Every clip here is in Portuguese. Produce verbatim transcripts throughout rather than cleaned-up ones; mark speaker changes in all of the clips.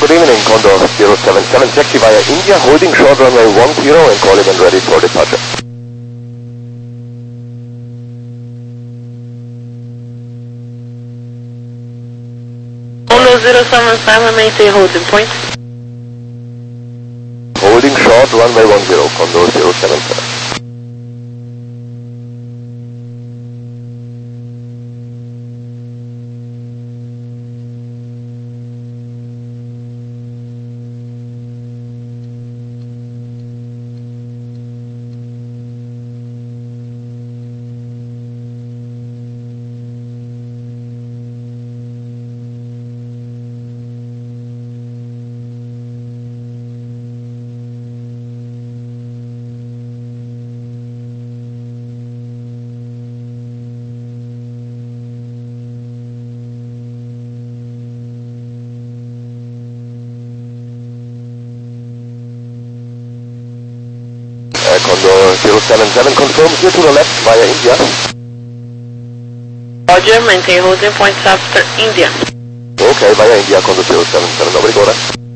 Speaker 1: Good evening, Condor zero seven seven, taxi via India, holding short runway one zero and calling and ready for departure.
Speaker 2: Condor zero seven seven, maintain holding point.
Speaker 1: Holding short runway one zero, Condor zero seven seven. Condor zero seven seven, confirm here to the left via India.
Speaker 2: Roger, maintain holding points after India.
Speaker 1: Okay, via India, Condor zero seven seven, obrigado.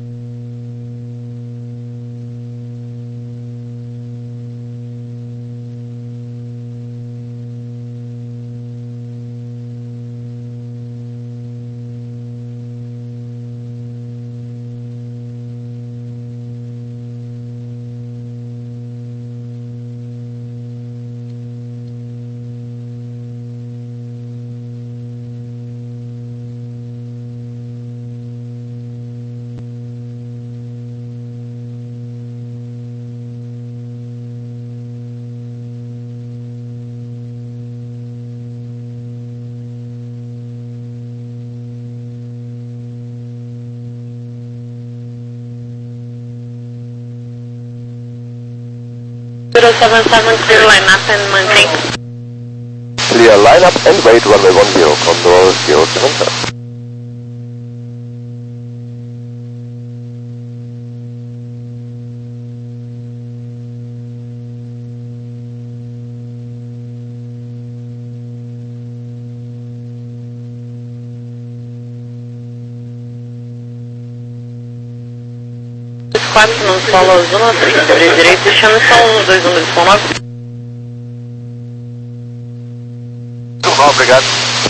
Speaker 2: zero seven seven, clear line up and maintain.
Speaker 1: Clear line up and wait runway one zero, Condor zero seven seven.
Speaker 2: quatro, não solo zona três, três direito, chame só um, dois, um, dois, um, nove.
Speaker 1: Tudo bom, obrigado.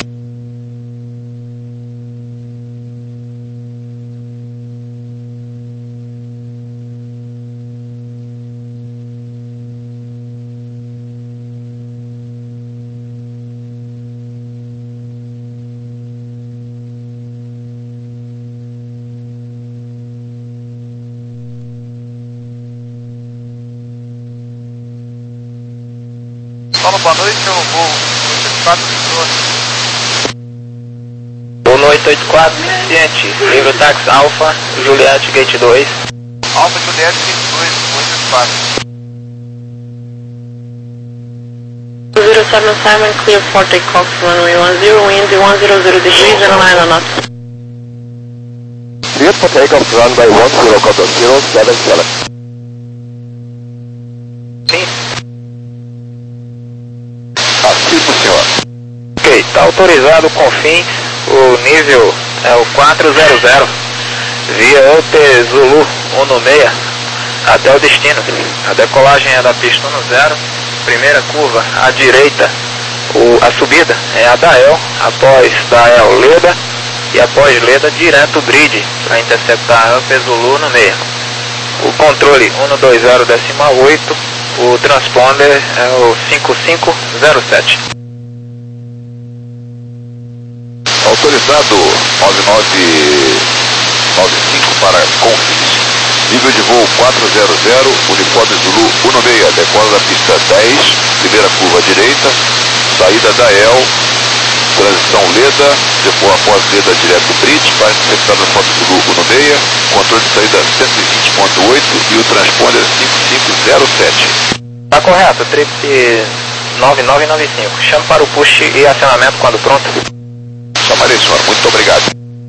Speaker 3: Fala, boa noite, eu vou quatro pessoas.
Speaker 4: Boa noite, oito quatro, ciente, livro táxi Alfa, Juliette, gate dois.
Speaker 3: Alfa, Juliette, gate dois, oito quatro.
Speaker 2: zero seven seven, clear for takeoff, runway one zero, wind one hundred degrees and nine knots.
Speaker 1: Cleared for takeoff, runway one zero, Condor zero seven seven.
Speaker 4: Sim.
Speaker 1: Ativo, senhor.
Speaker 4: Ok, está autorizado com fim, o nível é o quatro zero zero, via O T Zulu um no seis, até o destino. A decolagem é da pista um no zero, primeira curva à direita, o, a subida é a Dael, após Dael Leda, e após Leda direto bridge, para interceptar O T Zulu no seis. O controle um no dois zero decimal oito, o transponder é o cinco cinco zero sete.
Speaker 3: Autorizado nove nove nove cinco para Confins, nível de voo quatro zero zero, uniforme Zulu um no seis, decola da pista dez, primeira curva à direita, saída da E L, transição Leda, depois após Leda direto bridge, para interceptar a foto Zulu um no seis, controle de saída cento e vinte ponto oito e o transponder cinco cinco zero sete.
Speaker 4: Tá correto, trip nove nove nove cinco. Chame para o push e acionamento quando pronto.
Speaker 3: Chamarei, senhor. Muito obrigado.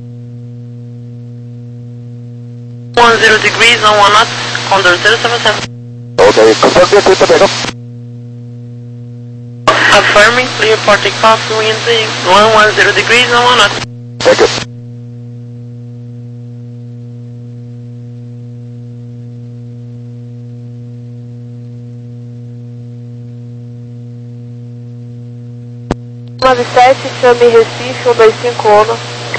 Speaker 2: one zero degrees on one knot, Condor zero seven seven.
Speaker 1: Okay, confirm the clear for takeoff.
Speaker 2: Affirming, clear for takeoff, wind one hundred degrees on one knot.
Speaker 1: Thank you.
Speaker 2: nove sete, chame Recife, um dois cinco Ono.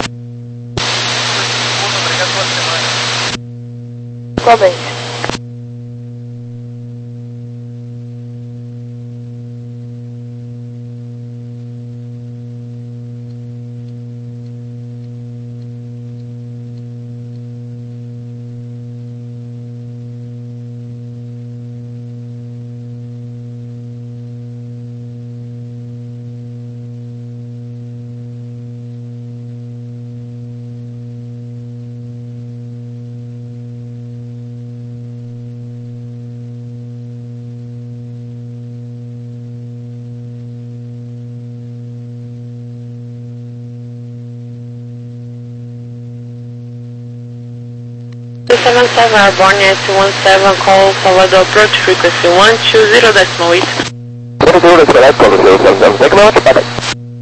Speaker 4: Obrigado pela semana.
Speaker 2: Igualmente. seven seven Airborne eight one seven, call Salvador approach frequency one two zero decimal eight.
Speaker 1: one zero decimal eight, call zero seven seven, thank you very much, bye bye.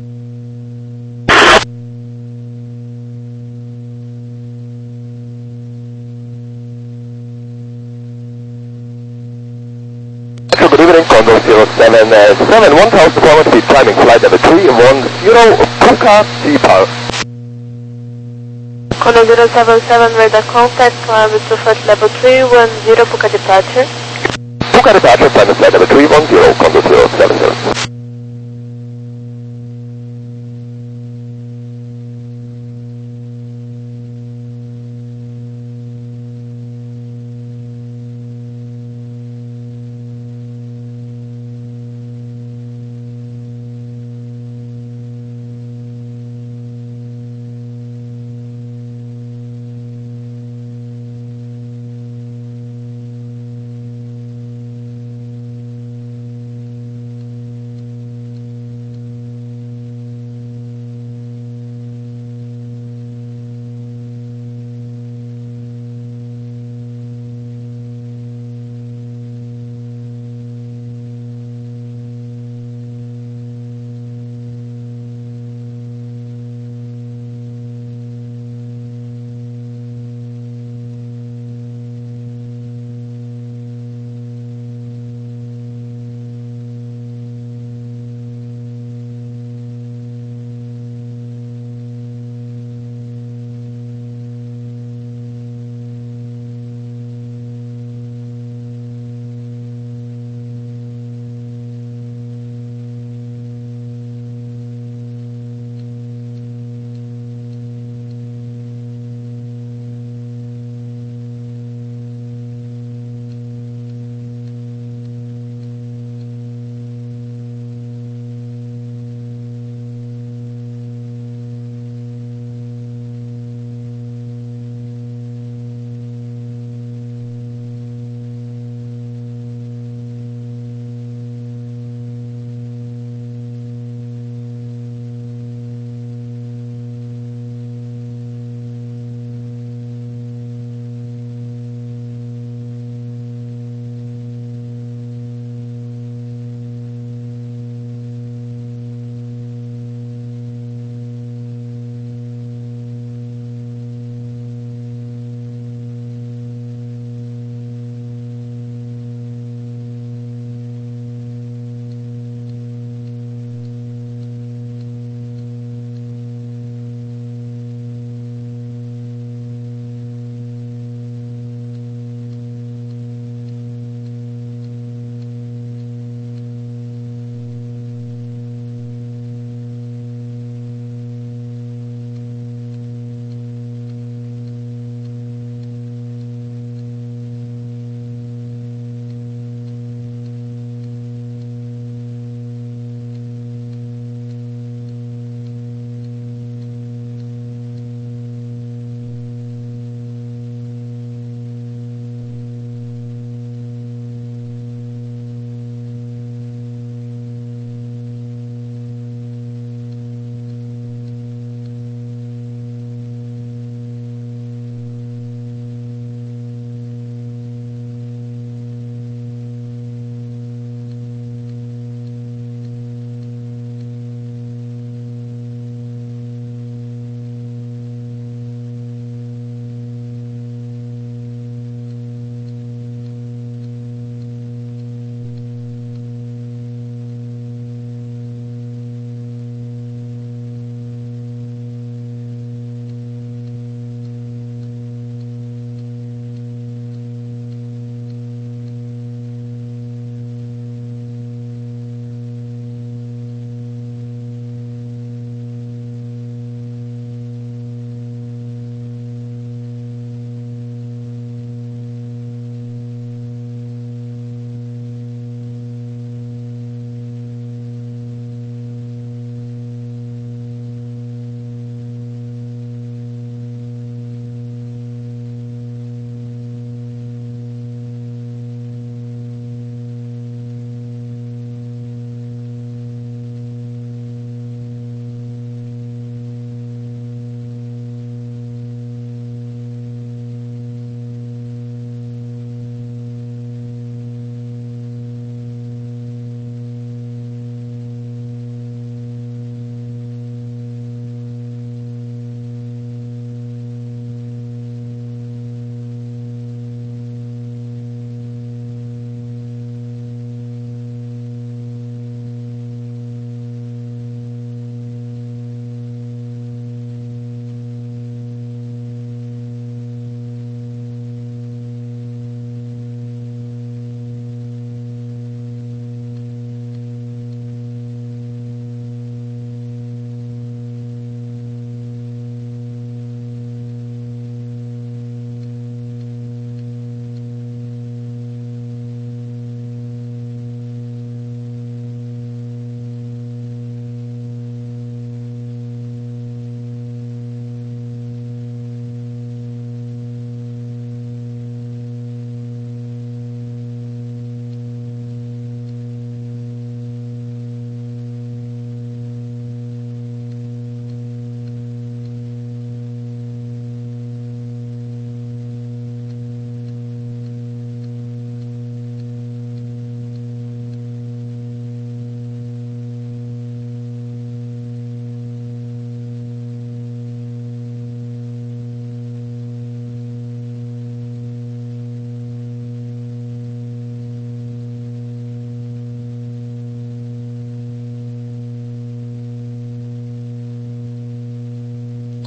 Speaker 1: Good evening, Condor zero seven seven, one thousand four hundred feet, climbing flight number three one zero, Puka Deepa.
Speaker 2: Condor zero seven seven, radar contact, climb to flight level three one zero, Puka departure.
Speaker 1: Puka departure, climbing flight number three one zero, Condor zero seven seven.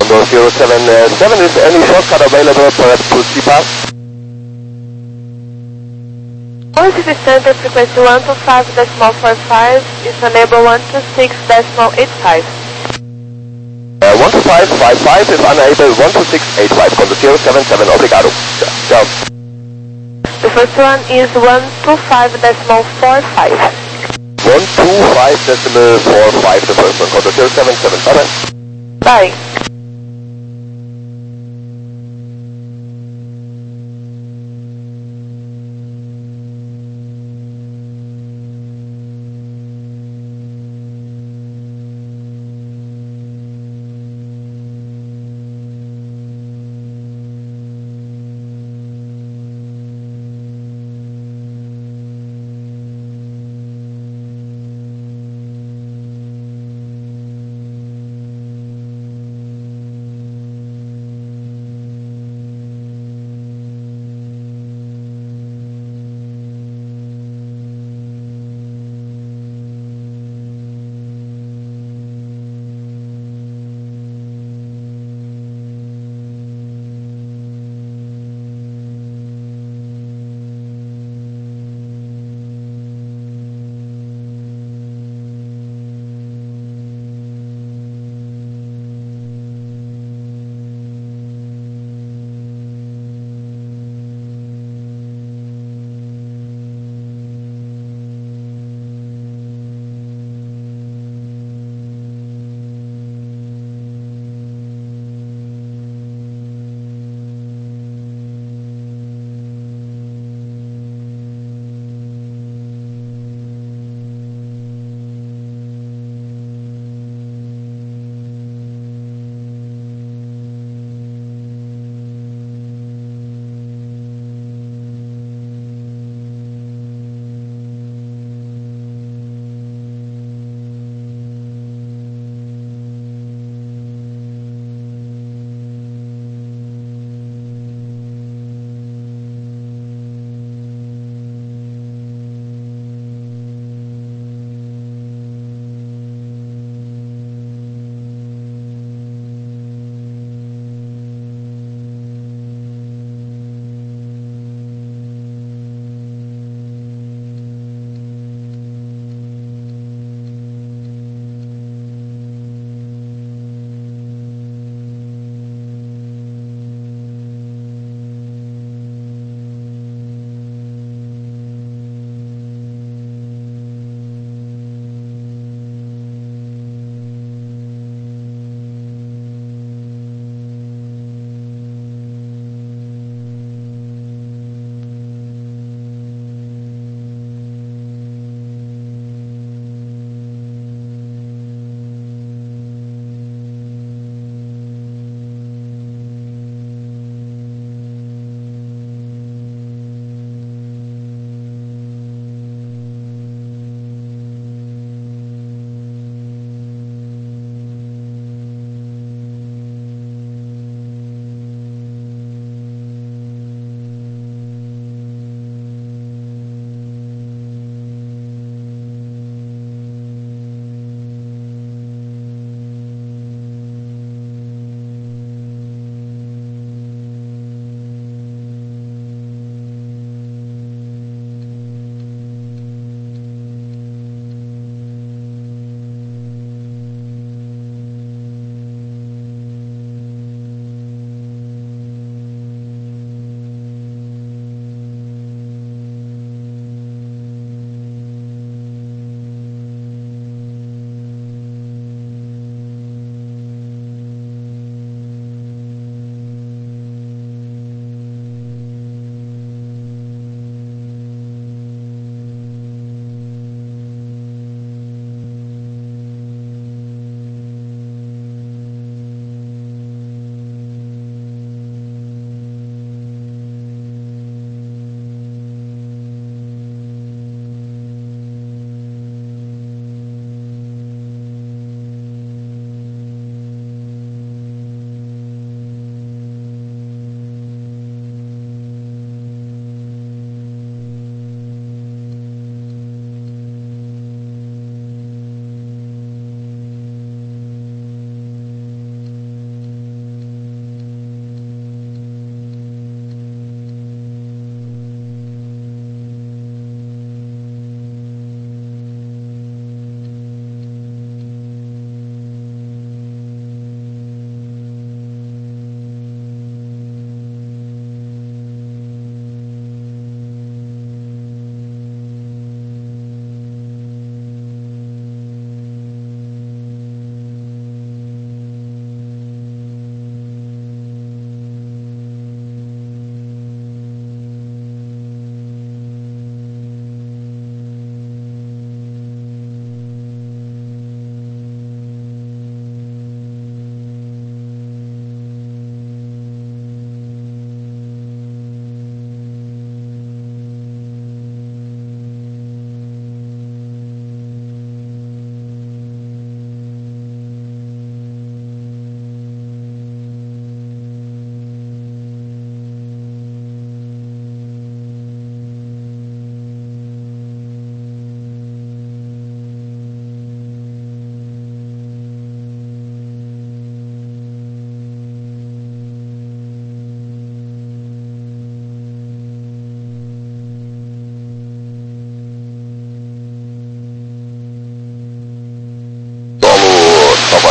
Speaker 1: Condor zero seven seven, is any shortcut available perhaps to C pass?
Speaker 2: One City Center, frequency one two five decimal four five, is unable one two six decimal eight five.
Speaker 1: Uh, one two five five five is unable one two six eight five, Condor zero seven seven, obrigado. Ciao.
Speaker 2: The first one is one two five decimal four five.
Speaker 1: one two five decimal four five, the first one, Condor zero seven seven, bye bye.
Speaker 2: Bye.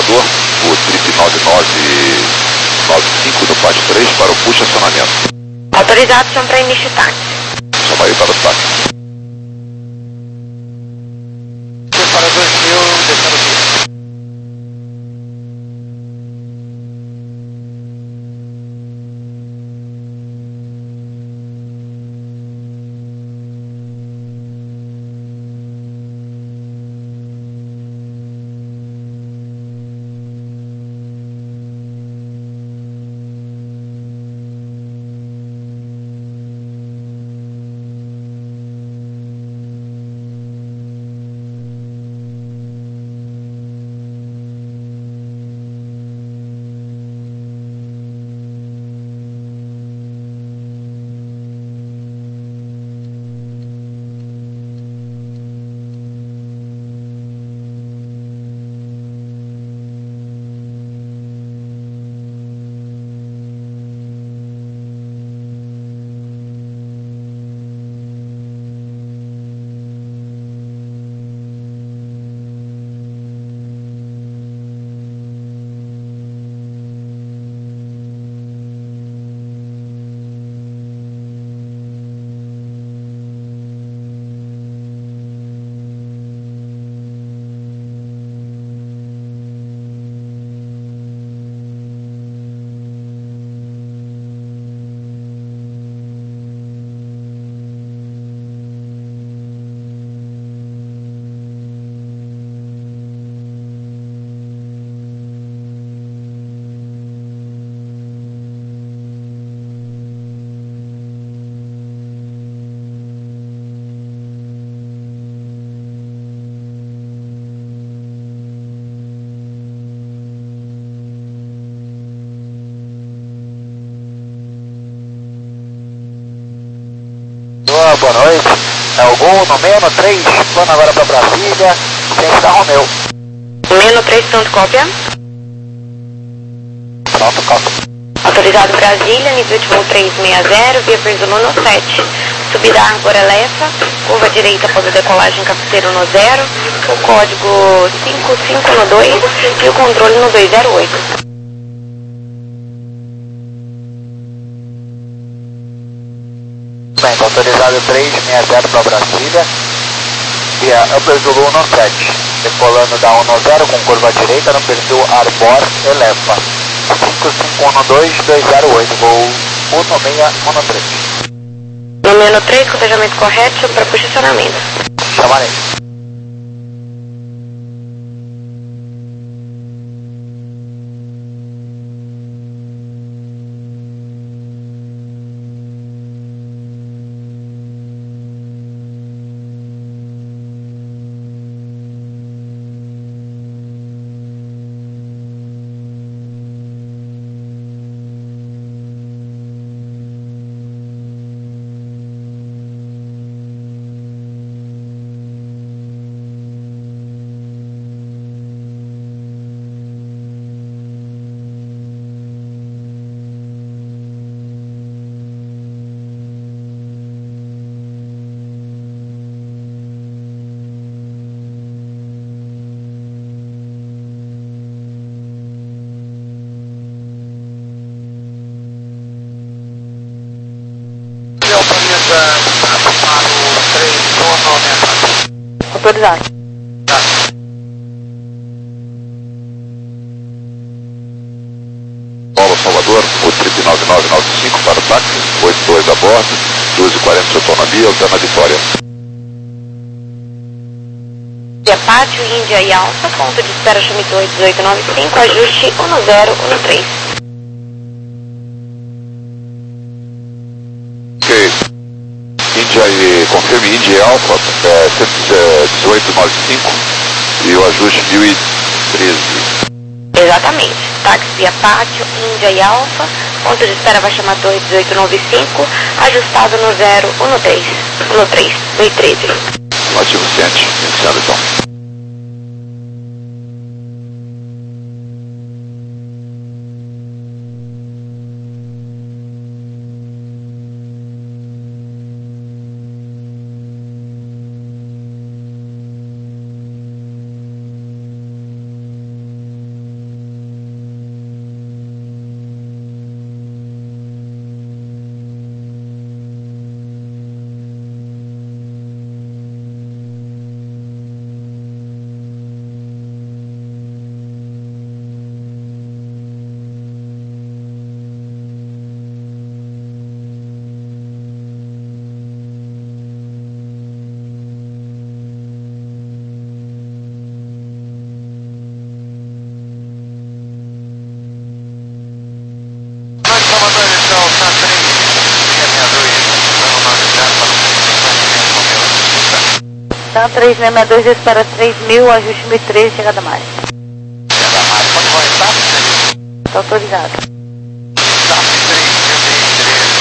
Speaker 3: Salvador, o trip nove nove nove cinco do pátio três para o push acionamento.
Speaker 2: Autorizado, chama para início de táxi.
Speaker 3: Chama aí para o táxi.
Speaker 4: Para dois mil, descendo aqui. Boa noite, é o Gol no meio no três, plano agora para Brasília, ciência da Romeu.
Speaker 2: meio no três, pronto, cópia.
Speaker 4: Pronto, cópia.
Speaker 2: Autorizado Brasília, nível de voo trezentos e sessenta, via Perzolo no sete. Subida Árvore Lefa, curva direita após a decolagem cabeceiro no zero, o código cinco cinco no dois e o controle no dois zero oito.
Speaker 4: Bem, autorizado trezentos e sessenta para Brasília, via Upper Zulu no sete, decolando da um no zero com curva direita no perfil Arbor Elefa, cinco cinco um dois dois zero oito, voo um seis um três.
Speaker 2: No meio no três, cotejamento correto para posicionamento.
Speaker 4: Chamarei.
Speaker 2: Autorizado.
Speaker 3: Paulo Salvador, o trip nove nove nove cinco para o táxi, oito dois a bordo, duas e quarenta de autonomia, Altana Vitória.
Speaker 2: Via Pátio, Índia e Alfa, ponto de espera Chamitou oito oito nove cinco, ajuste um zero um três.
Speaker 3: Ok. Índia e, confirme Índia e Alfa, é, cento e dezoito nove cinco e o ajuste mil e treze.
Speaker 2: Exatamente. Táxi via Pátio, Índia e Alfa, ponto de espera vai chamar torre dezoito nove cinco, ajustado no zero um três, no três, no treze.
Speaker 3: Ativo ciente, iniciando então.
Speaker 2: Então, três seis seis dois, espera três mil, ajuste mil e treze, chegada mais.
Speaker 4: Chegada mais, pode voltar?
Speaker 2: Tá autorizado.
Speaker 4: Tá, três mil e treze.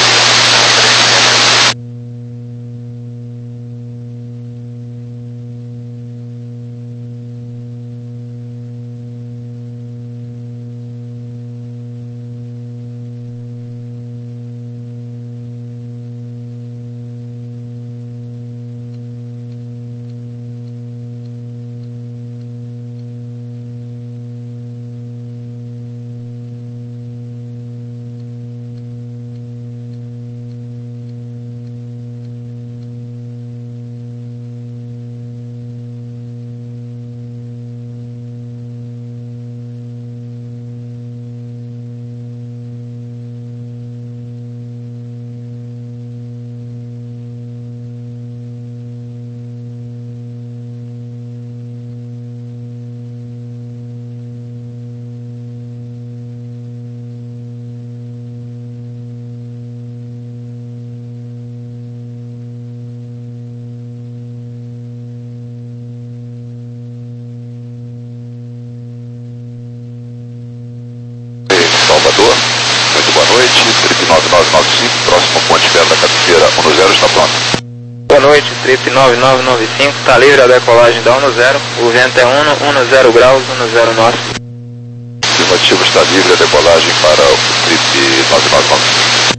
Speaker 3: Salvador, muito boa noite, trip nove nove nove cinco, próximo ponte Belo da Cabeceira, um zero está pronto.
Speaker 4: Boa noite, trip nove nove nove cinco, está livre a decolagem da um zero, o vento é um zero graus, um zero norte.
Speaker 3: Afirmativo, está livre a decolagem para o trip nove nove nove cinco.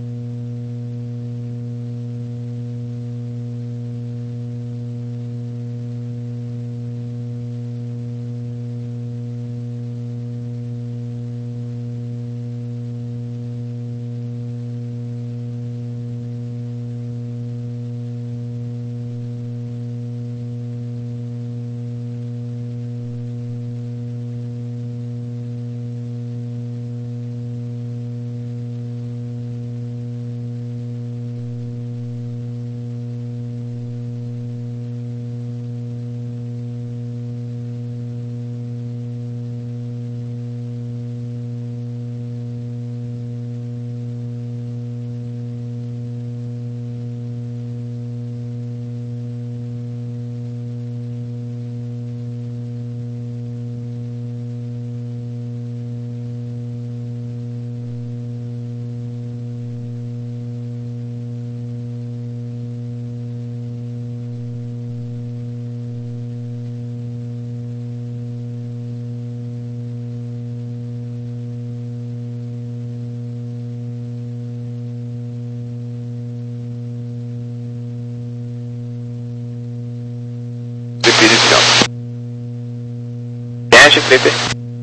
Speaker 4: Trip iniciando. Trip.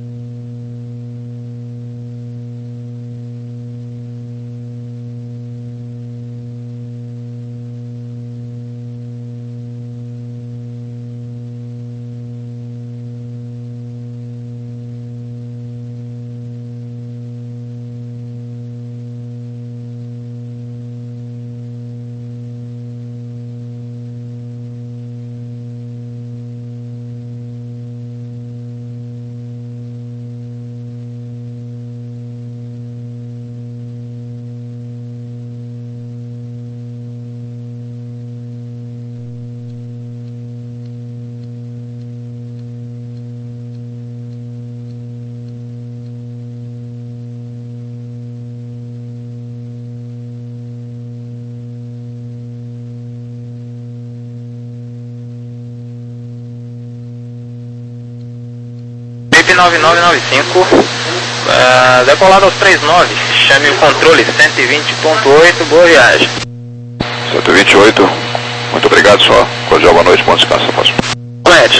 Speaker 4: nove nove nove cinco, uh, decolado aos trinta e nove, chame o controle cento e vinte ponto oito, boa viagem.
Speaker 3: cento e vinte e oito, muito obrigado, só. Cordial, boa noite, bom descanso, aposto.
Speaker 4: Conete.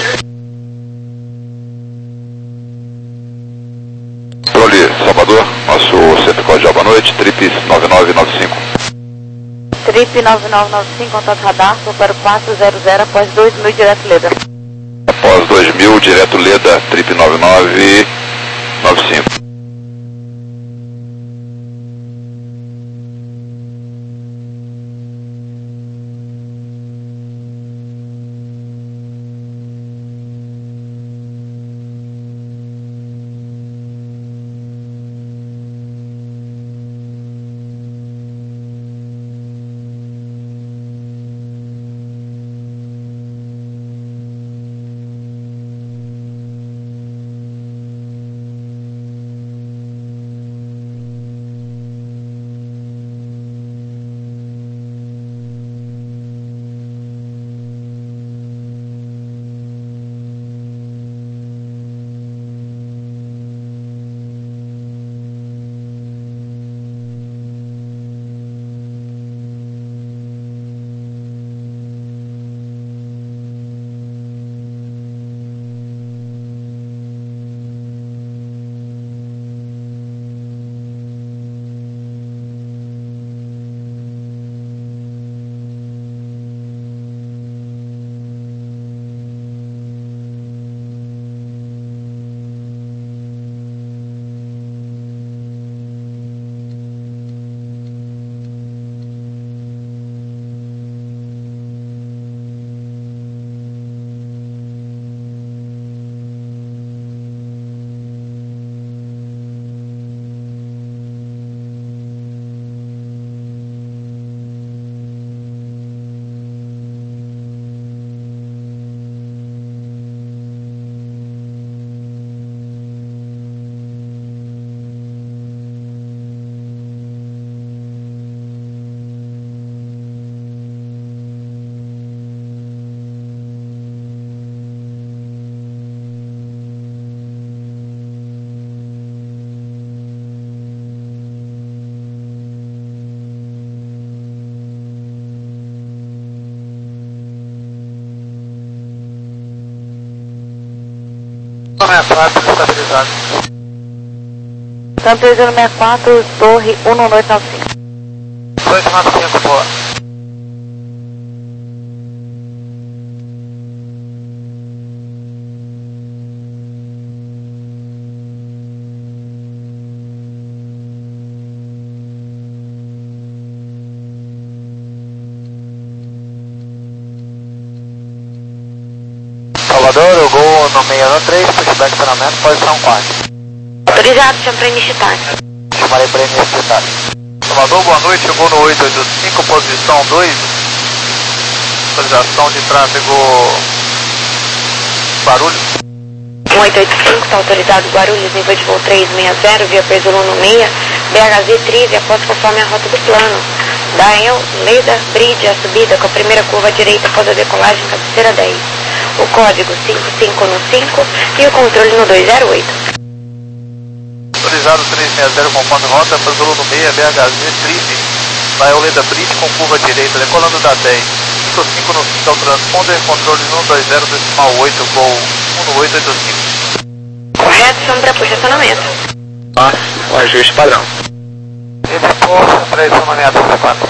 Speaker 3: Controle Salvador, nosso centro cordial, boa noite, trip nove nove nove cinco.
Speaker 2: Trip nove nove nove cinco, contato radar, para o quatro zero zero após dois mil, direto Leda.
Speaker 3: Após dois mil, direto Leda, trip nove nove nove cinco.
Speaker 4: sessenta e quatro, estabilizado.
Speaker 2: Santo três zero seis quatro, torre um oito nove cinco.
Speaker 4: dois nove cinco, boa.
Speaker 5: Salvador, o gol no seis um três, pushback estacionamento, posição quatro.
Speaker 2: Autorizado, chama para iniciar.
Speaker 5: Chamarei para iniciar.
Speaker 4: Salvador, boa noite, chegou no oito oito cinco, posição dois. Autorização de tráfego Guarulhos.
Speaker 2: um oito oito cinco, está autorizado Guarulhos, nível de voo três seis zero, via Perzolo no seis, B H Z Trive, após conforme a rota do plano. Dael, Leda, Bridge, a subida com a primeira curva à direita após a decolagem, cabeceira dez. O código cinco cinco no cinco e o controle no dois zero oito.
Speaker 4: Autorizado três seis zero, conforme rota, Perzolo no seis, B H Z Trive, Dael, Leda, Bridge com curva à direita, decolando da dez. cinco cinco no cinco, é o transponder, controle no dois zero decimal oito, gol um no oito oito cinco.
Speaker 2: Correto, chama para posicionamento.
Speaker 4: Ah, o ajuste padrão. Ele for três seis seis quatro.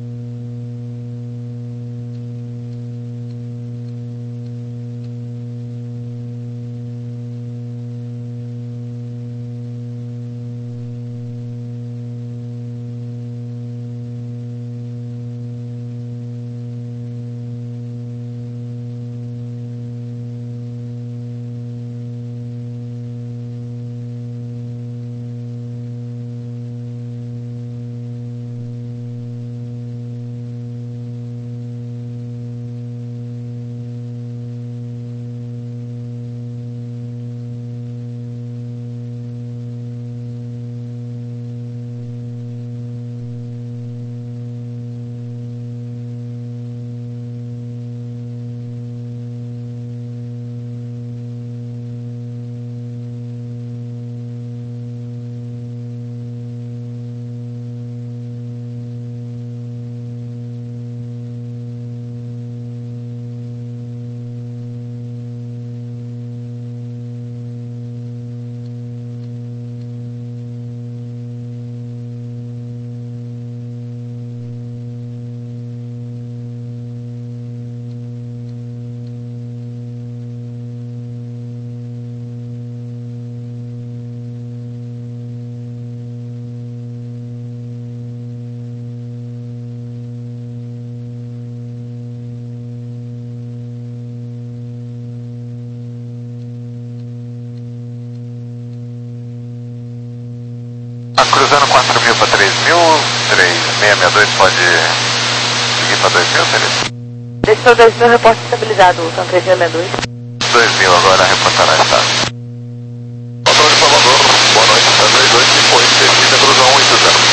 Speaker 4: Cruzando quatro mil para três mil, três seis seis dois pode seguir para dois mil, Felipe?
Speaker 2: Deixa para dois mil, reporte estabilizado, Santo três zero seis dois.
Speaker 3: dois mil agora reportará estado. Controle de Salvador, boa noite, dois dois cinco oito, descida cruzão um oito zero.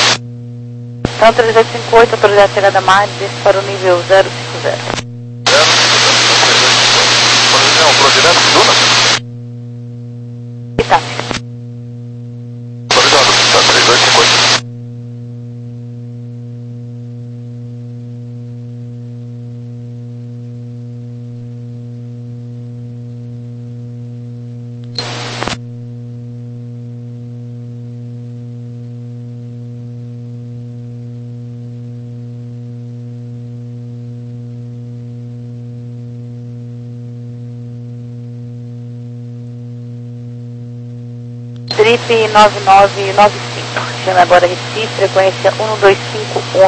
Speaker 2: Santo três oito cinco oito, autorizado a chegada a Mar, desce para o nível zero cinco zero.
Speaker 3: zero cinco zero, não, projeto de Duna?
Speaker 2: E tá.
Speaker 3: três dois cinco oito.
Speaker 2: Trip nove nove nove cinco. Chama agora Recife, frequência um dois cinco um.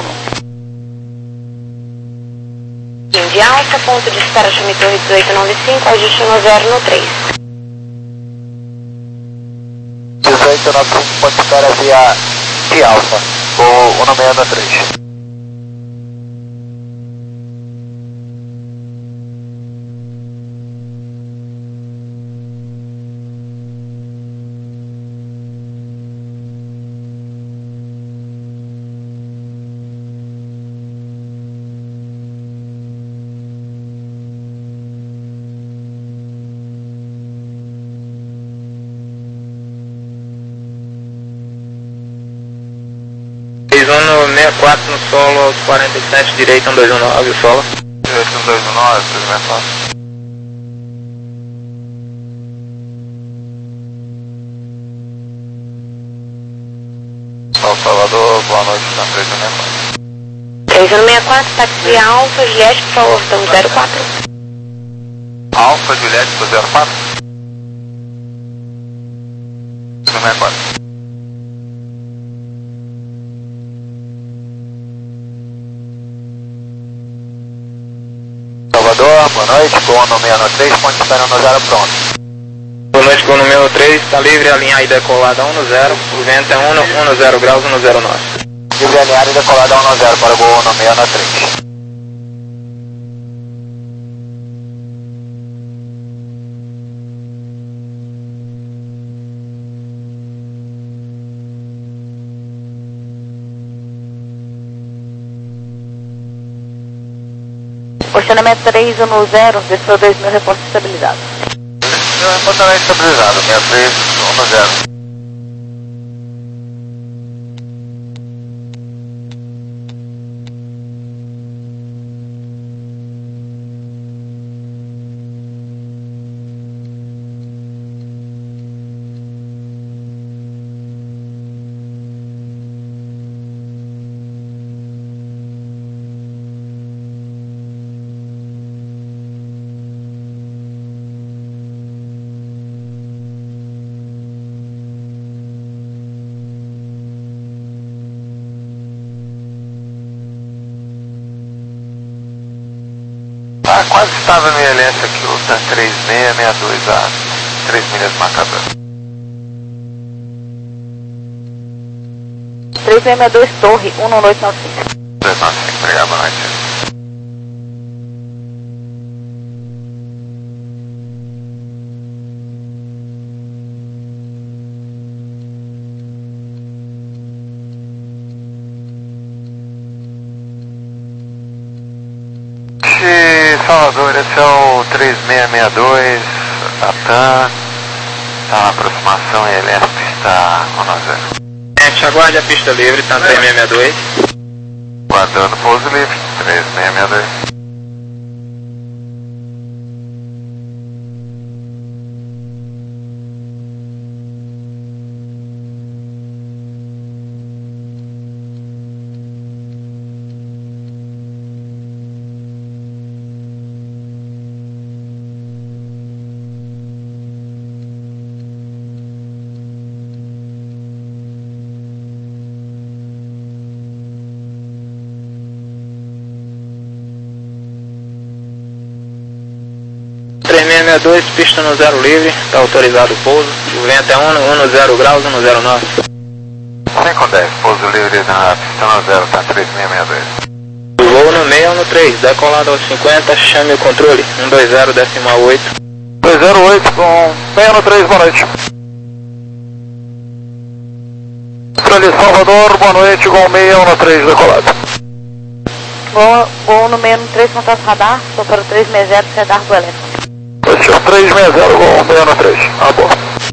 Speaker 2: De alta, ponto de espera, chame Torre dezoito nove cinco, ajuste no zero no três.
Speaker 5: dezoito nove cinco, ponto de espera via de alfa, ou um seis um três.
Speaker 4: seis quatro no solo, quarenta e sete, direita, um dois um nove, o solo.
Speaker 3: Direita, um dois um nove, três seis quatro.
Speaker 5: boa noite, tá três um seis quatro.
Speaker 2: três um seis quatro, táxi Alfa, Juliette, por favor, estamos zero quatro.
Speaker 5: Alfa, Juliette, por zero quatro. três um seis quatro. Salvador, boa noite, Gono seis um três, ponte esperando no zero pronto.
Speaker 4: Boa noite, Gono seis um três, está livre, a linha aí decolada um no zero, o vento é um no zero graus, um no zero nove.
Speaker 5: Livre alinhado e decolada um no zero para o Gono seis um três.
Speaker 6: Posicionamento três um zero, desceu dois mil, reporte estabilizado.
Speaker 5: Reportamento estabilizado, seis três um zero. Ah, quase estava no I L S aqui, o TAN três seis seis dois a três milhas marcador.
Speaker 6: três seis seis dois, torre, um nove nove cinco.
Speaker 5: dois nove cinco, obrigado, boa noite. Salvador, esse é o três seis seis dois, a TAM, está na aproximação I L S, pista um zero.
Speaker 4: Gente, aguarde a pista livre, TAM três seis seis dois.
Speaker 5: Guardando pouso livre, três seis seis dois.
Speaker 4: três seis seis dois, pista no zero livre, está autorizado o pouso, o vento é um no zero graus, um no zero nove.
Speaker 5: cinco dez, pouso livre na pista no zero, tá três seis seis dois.
Speaker 4: Voo no seis um três, decolado aos cinquenta, chame o controle, um dois zero, decimal oito.
Speaker 5: dois zero oito com seis um três, boa noite. Controle Salvador, boa noite, com seis um três, decolado.
Speaker 6: Gol no seis um três, contato radar, estou para o três seis zero, radar do elétrico.
Speaker 5: três seis zero, com seis um três, ah, bom.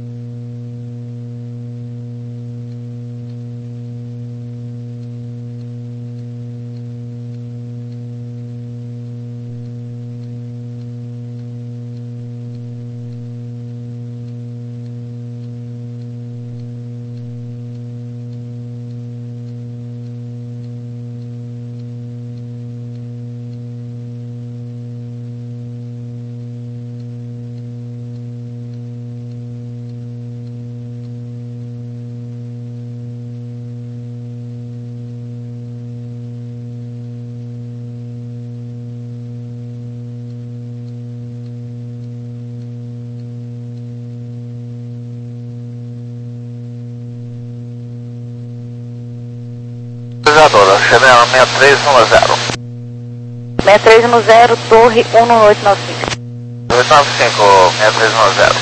Speaker 5: Chanel seis três um zero.
Speaker 6: seis três um zero, torre um oito nove cinco.
Speaker 5: oito nove cinco, seis três um zero.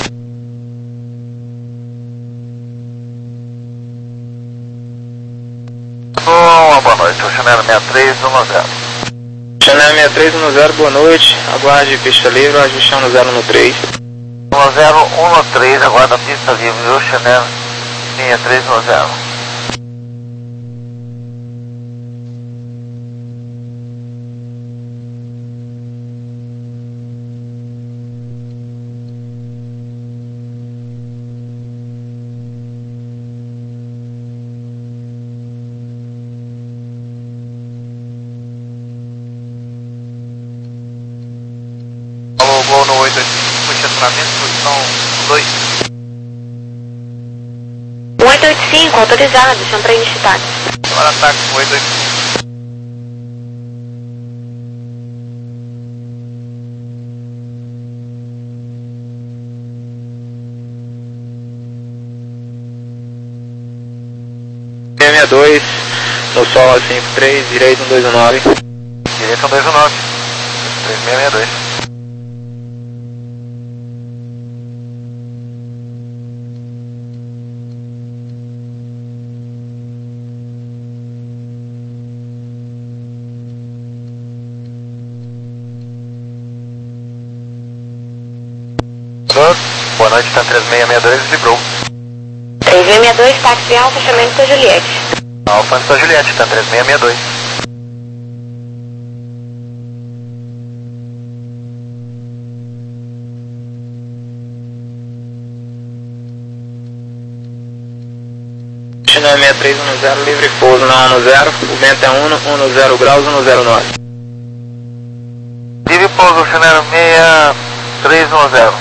Speaker 5: Oh, boa noite, o Chanel seis três um zero.
Speaker 4: Chanel seis três um zero, boa noite, aguarde pista livre, ajustando zero no três.
Speaker 5: um zero um três, aguarda pista livre, o Chanel seis três um zero. oito oito cinco, estacionamento, posição dois.
Speaker 2: oito oito cinco, autorizado, chama para início de táxi.
Speaker 5: Agora ataque oito oito cinco.
Speaker 4: seis seis dois, no solo cinco três, direito um dois um nove.
Speaker 5: Direito um dois um nove. três seis seis dois. Boa noite, tá três seis seis dois, vibrou.
Speaker 2: três seis seis dois, táxi alfa, chamando para Juliette.
Speaker 5: Alfa Santa Juliette, tá três seis seis dois.
Speaker 4: China seis três um zero, livre pouso na um zero, o vento é um, zero graus, um zero nove.
Speaker 5: Livre pouso, China seis três um zero.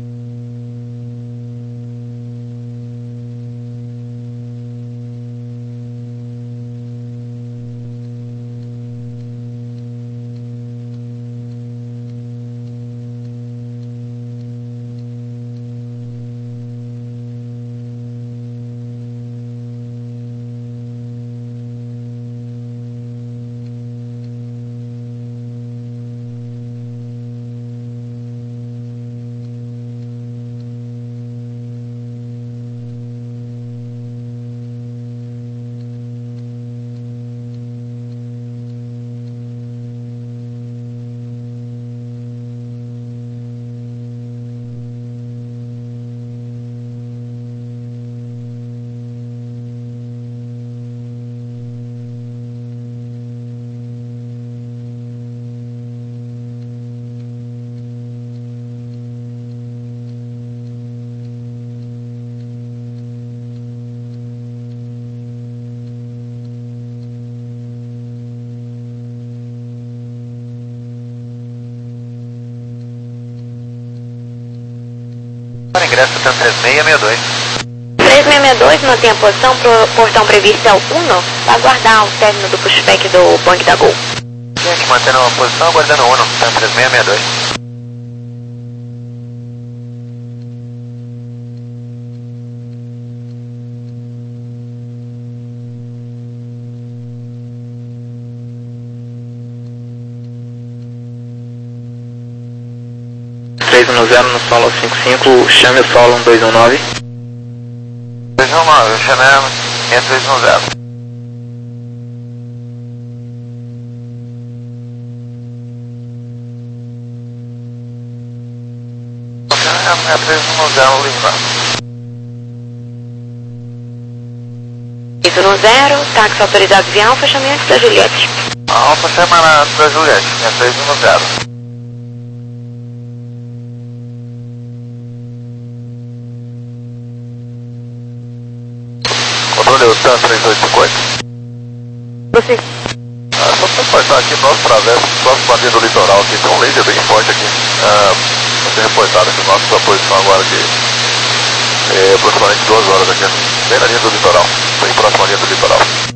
Speaker 5: Para ingresso, tá três seis seis dois.
Speaker 2: três seis seis dois, mantém a posição, pro portão previsto é o um, para aguardar o término do pushback do Banco da Gol.
Speaker 5: Gente, mantendo a posição, aguardando o um, tá três seis seis dois.
Speaker 4: três um zero no solo cinco cinco, chame o solo um dois um nove.
Speaker 5: dois um nove, Chanel seis três um zero. Chanel seis três um zero, livrado.
Speaker 2: seis um zero, táxi autorizado via Alfa, chamamento da Juliette.
Speaker 5: Alfa chama da Juliette, seis três um zero. Controle TAM três oito cinco oito.
Speaker 6: Você.
Speaker 5: Ah, só para reportar aqui, nosso travesso, nosso quadrinho do litoral aqui, tem um laser bem forte aqui. Ah, vai ser reportado aqui, nossa posição agora de é, aproximadamente duas horas aqui, bem na linha do litoral, bem próximo à linha do litoral.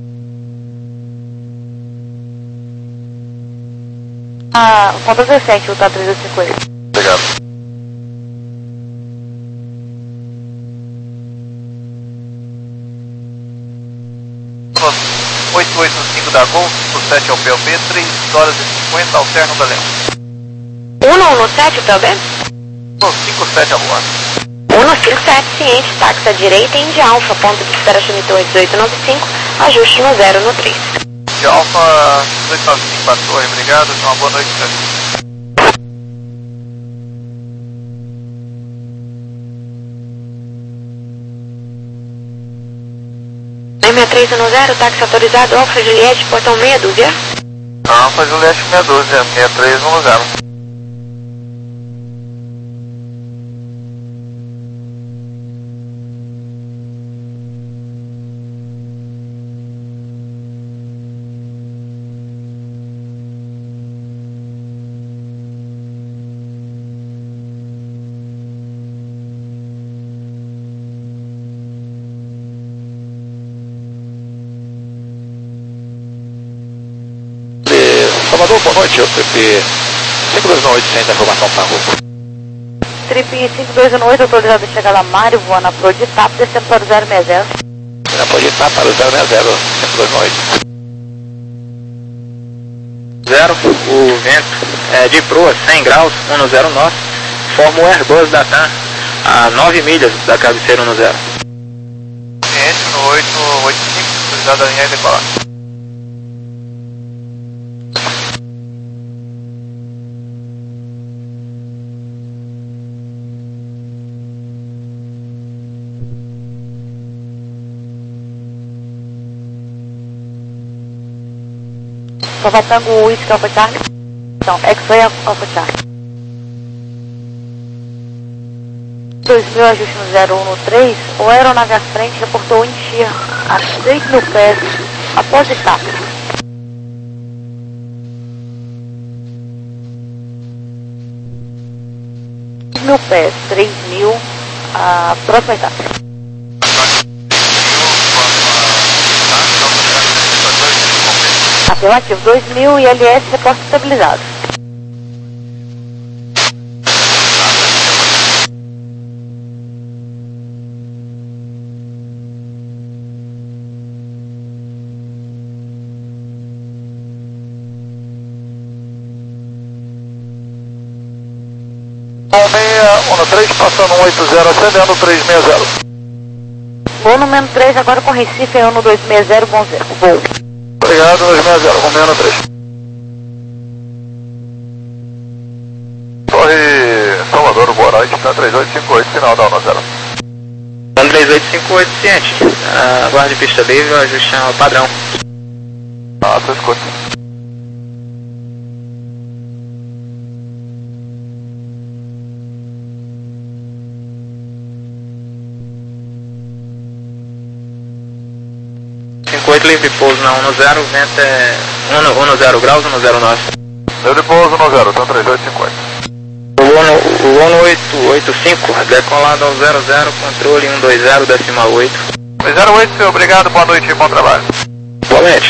Speaker 6: Ah, ponto dezessete, o T A três oito cinco oito.
Speaker 5: Obrigado. oito oito cinco da Gol, sete ao P L B, três horas e cinquenta, alterno da Leão.
Speaker 2: um um sete, P L B?
Speaker 5: cinco sete a bordo.
Speaker 2: um cinco sete, ciente, táxi à direita, Indy Alfa, ponto de espera Chamiton dezoito nove cinco, ajuste no zero no três.
Speaker 5: De Alfa dezoito nove cinco para a torre, obrigado, tenha uma boa noite pra você.
Speaker 2: seis três um zero, táxi autorizado, Alfa Juliette, portão meia dúzia.
Speaker 5: Alfa Juliette meia dúzia, seis três um zero.
Speaker 4: Salvador, boa noite, eu trip cinco dois um oito, sem informação para a rua.
Speaker 6: Trip cinco dois um oito, autorizado a chegar a Mário, voando na Pro de TAP, descendo para o zero seis zero.
Speaker 4: Na Pro de TAP para o zero seis zero, cinco dois um oito. Zero, o vento é de proa, cem graus, um no zero norte, forma o R doze da TAM, a nove milhas da cabeceira um no zero.
Speaker 5: Cliente no oito oito cinco, autorizado a linha e decolar.
Speaker 6: Só Tango Whisky Alpha Charlie. Então, X-Ray Alpha Charlie. dois mil, ajuste no zero um no três, o aeronave à frente reportou enchia a seis mil pés após etapa. seis mil pés, três mil, a próxima etapa. Afirmativo, dois mil e L S reposto estabilizado.
Speaker 5: um no três, passando um oito zero, acendendo três seis zero.
Speaker 6: Voo no menos três, agora com Recife, é um no dois seis zero, bom zero. Voo.
Speaker 5: Obrigado, dois seis zero, Romeo três. Torre Salvador, boa noite, tá três oito cinco oito, final da um zero.
Speaker 4: três oito cinco oito, ciente, aguarde pista livre, ajuste ao padrão.
Speaker 5: Ah, você escuta.
Speaker 4: cinco oito, livre pouso na um no zero, vento é um no zero graus, um no zero norte.
Speaker 5: Livre pouso no zero, tá três oito cinco oito.
Speaker 4: O ONU oito oito cinco, decolado ao zero zero, controle um dois zero, decimal oito.
Speaker 5: zero oito, senhor, obrigado, boa noite e bom trabalho.
Speaker 4: Igualmente.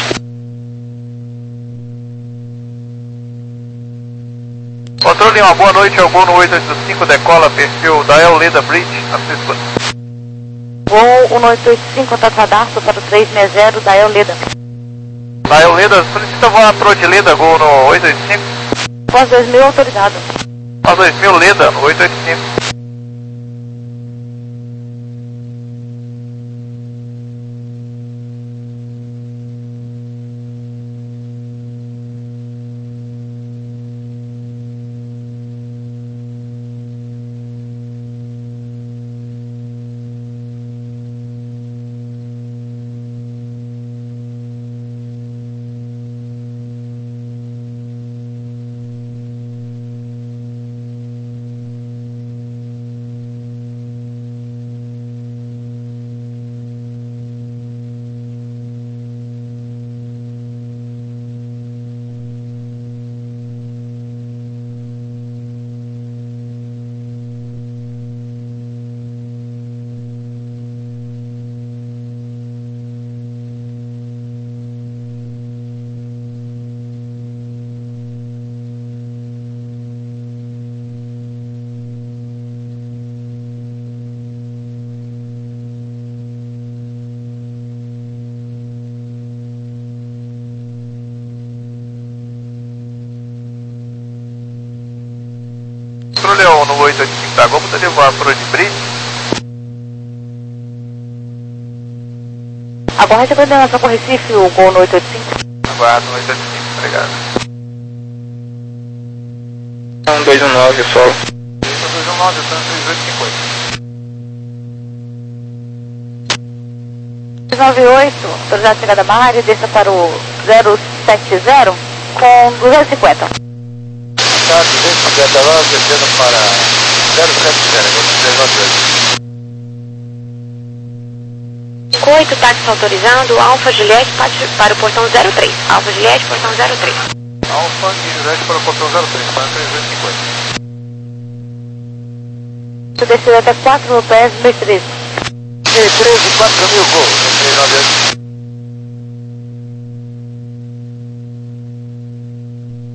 Speaker 5: Controle uma boa noite, ao ONU oito oito cinco, decola, perfil da El Leda Bridge, a sua escuta.
Speaker 6: Voo um oito oito cinco, contato radar, para o três seis zero da El Leda.
Speaker 5: Da El Leda, solicita voar Pro de Leda, gol no oito oito cinco.
Speaker 6: Pós dois mil, autorizado.
Speaker 5: Pós dois mil, Leda, no oito oito cinco. Leão no oito oito cinco da Gol, poderia voar Pro de Bridge?
Speaker 6: Agora você vai demonstrar com o Recife o Gol no oito oito cinco?
Speaker 5: Aguardo no oito oito cinco, obrigado.
Speaker 4: um dois um nove, solo.
Speaker 5: dois um nove, três oito cinco oito.
Speaker 6: três nove oito, autorizado a chegada da área, desça para o zero sete zero com duzentos e cinquenta.
Speaker 5: Tá, duzentos e cinquenta lá, descendo para zero sete zero, três nove oito.
Speaker 2: cinco oito, táxi autorizando, Alfa Juliette para o portão zero três. Alfa Juliette, portão zero três.
Speaker 5: Alfa Juliette para o portão zero três, para três oito cinco oito.
Speaker 6: Descer até quatro mil pés, B treze.
Speaker 5: B treze, quatro mil, gol, três nove oito.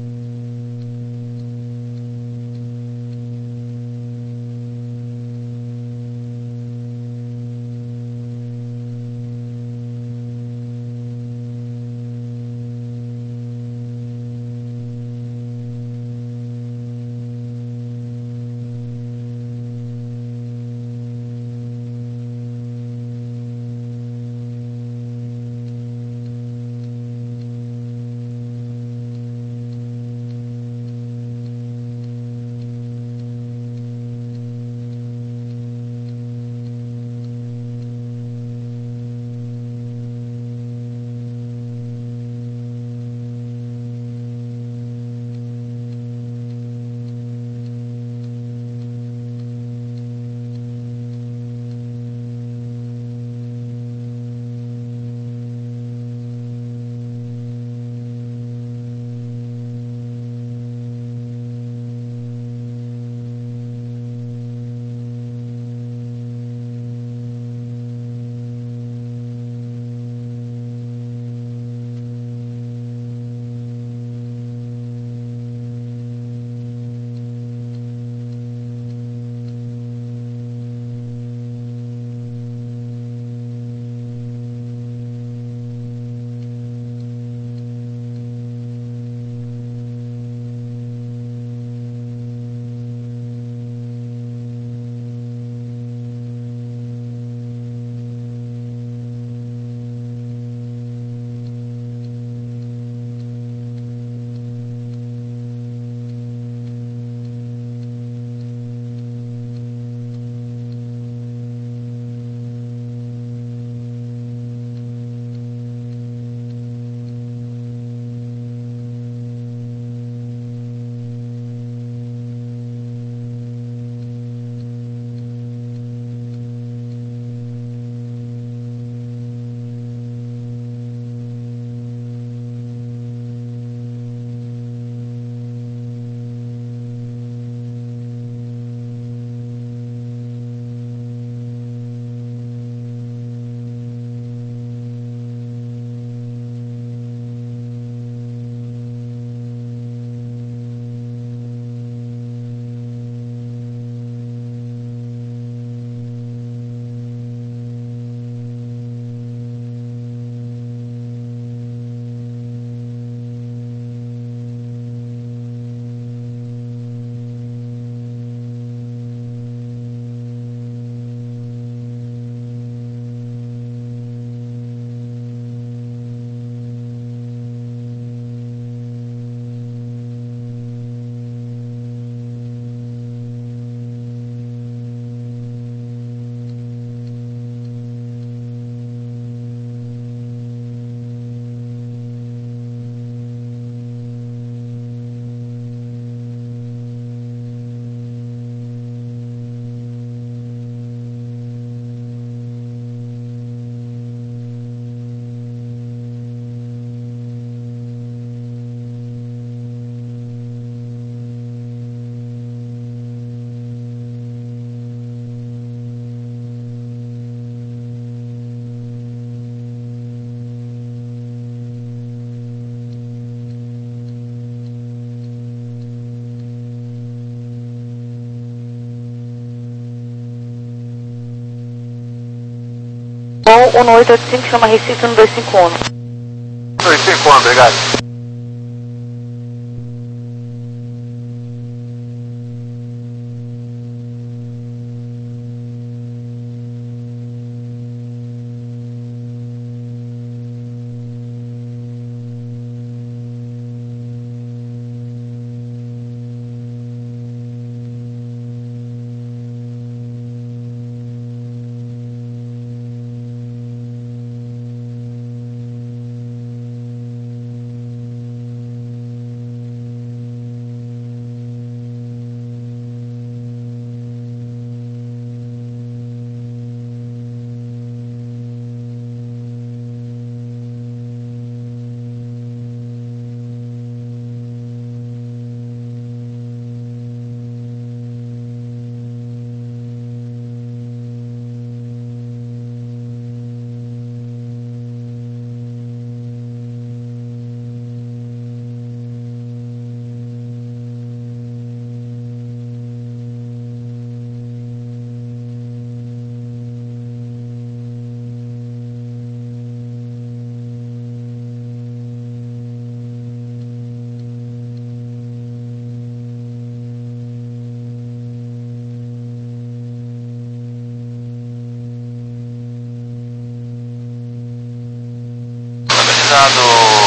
Speaker 6: um oito oito cinco, chama Recife um dois cinco um.
Speaker 5: dois cinco um, obrigado.
Speaker 3: Organizado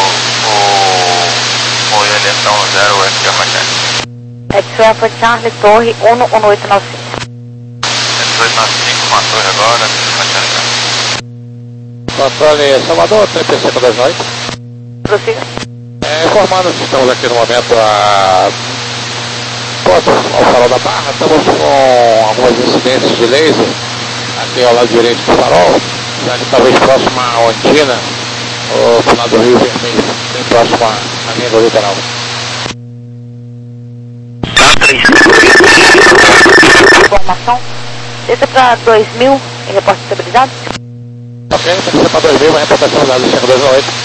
Speaker 3: o, o Eletão zero F Alpha Charlie.
Speaker 6: X Alpha Charlie, torre um um oito nove cinco.
Speaker 3: dezoito nove cinco com a torre agora, Alpha Charlie.
Speaker 1: Controle Salvador, trinta e cinco dois oito.
Speaker 6: Prossiga.
Speaker 1: É, informando que estamos aqui no momento a ponto ao farol da Barra, estamos com algumas incidências de laser aqui ao lado direito do farol, cidade talvez próxima a Ondina, ou pro lado do Rio Vermelho, bem próximo à linha do litoral.
Speaker 6: Informação. Desça para dois mil em reporte estabilizado.
Speaker 1: Ok, desça para dois mil, em reportação dada cinco dois oito.